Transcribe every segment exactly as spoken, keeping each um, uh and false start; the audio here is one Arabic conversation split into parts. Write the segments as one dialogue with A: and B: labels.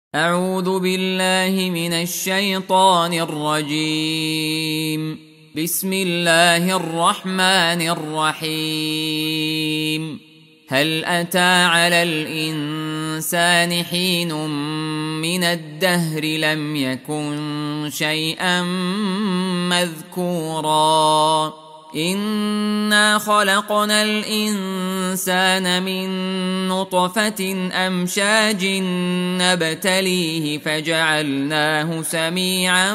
A: أعوذ بالله من الشيطان الرجيم. بسم الله الرحمن الرحيم. هل أتى على الإنسان حين من الدهر لم يكن شيئا مذكورا إنا خلقنا الإنسان من نطفة أمشاج نبتليه فجعلناه سميعا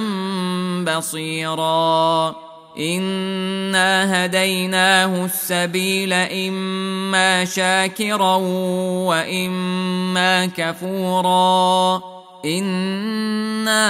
A: بصيرا إنا هديناه السبيل إما شاكرا وإما كفورا إنا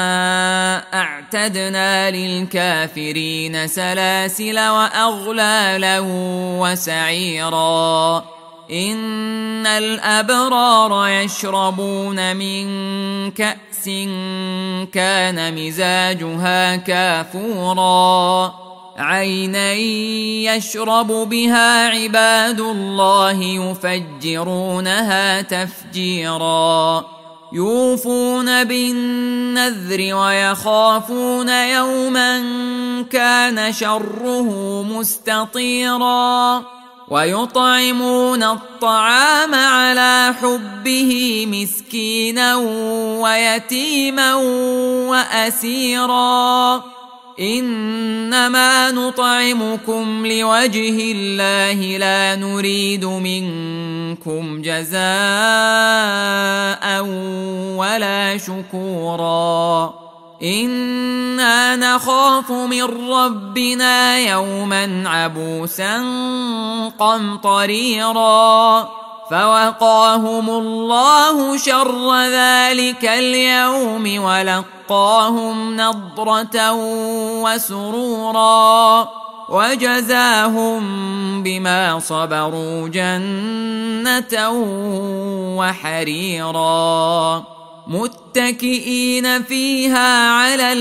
A: أعتدنا للكافرين سلاسل وأغلالا وسعيرا إن الأبرار يشربون من كأس كان مزاجها كافورا عينا يشرب بها عباد الله يفجرونها تفجيرا يوفون بالنذر ويخافون يوما كان شره مستطيرا ويطعمون الطعام على حبه مسكينا ويتيما وأسيرا إنما نطعمكم لوجه الله لا نريد منكم جزاء ولا شكورا إنا نخاف من ربنا يوما عبوسا قمطريرا فوقاهم الله شر ذلك اليوم ولقاهم نضرة وسرورا وجزاهم بما صبروا جنة وحريرا متكئين فيها على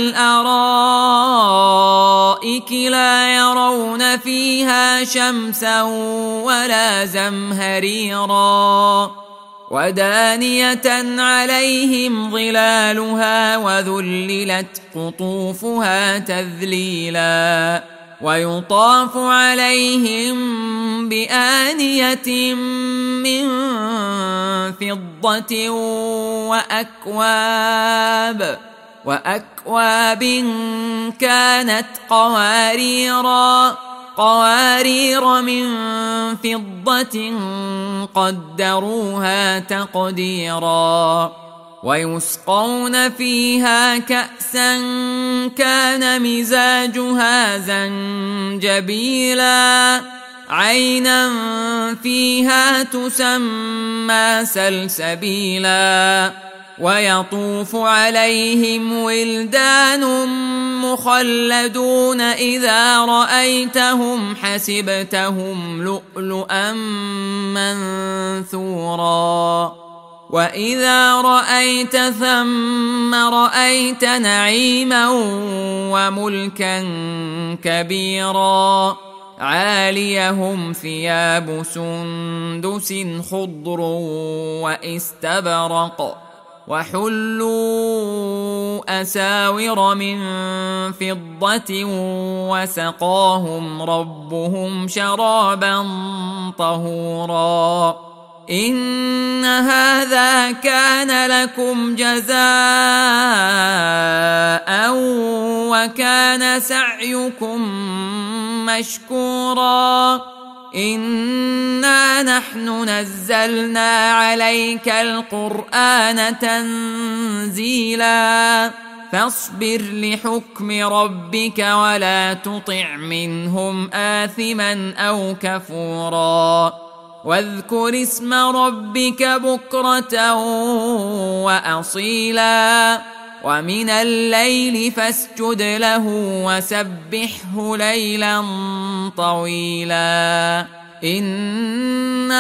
A: الأرائك لا يرون فيها شمسا ولا زمهريرا ودانية عليهم ظلالها وذللت قطوفها تذليلا ويطاف عليهم بآنية من فضة وأكواب وأكواب كانت قواريرا قوارير من فضة قدروها تقديرا ويسقون فيها كأسا كان مزاجها زنجبيلا عينا فيها تسمى سلسبيلا ويطوف عليهم ولدان مخلدون إذا رأيتهم حسبتهم لؤلؤا منثورا وإذا رأيت ثم رأيت نعيما وملكا كبيرا عاليهم ثياب سندس خضر واستبرق وحلوا أساور من فضة وسقاهم ربهم شرابا طهورا إن هذا كان لكم جزاء وكان سعيكم مشكورا إنا نحن نزلنا عليك القرآن تنزيلا فاصبر لحكم ربك ولا تطع منهم آثما أو كفورا واذكر اسم ربك بكرة وأصيلا ومن الليل فاسجد له وسبحه ليلا طويلا إن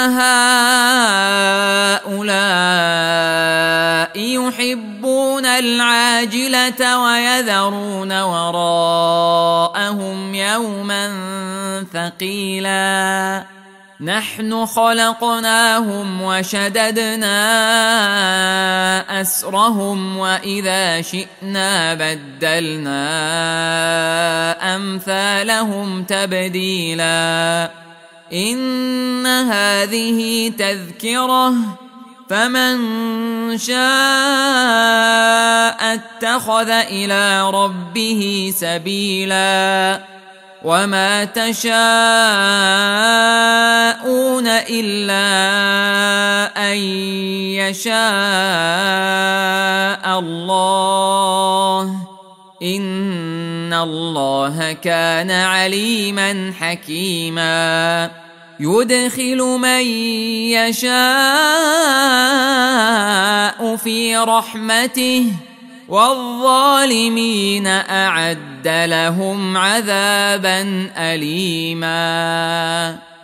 A: هؤلاء يحبون العاجلة ويذرون وراءهم يوما ثقيلا نحن خلقناهم وشددنا أسرهم وإذا شئنا بدلنا أمثالهم تبديلا إن هذه تذكرة فمن شاء اتخذ إلى ربه سبيلا وما تشاءون إلا أن يشاء الله إن الله كان عليما حكيما يدخل من يشاء في رحمته والظالمين أعد لهم عذابا أليما.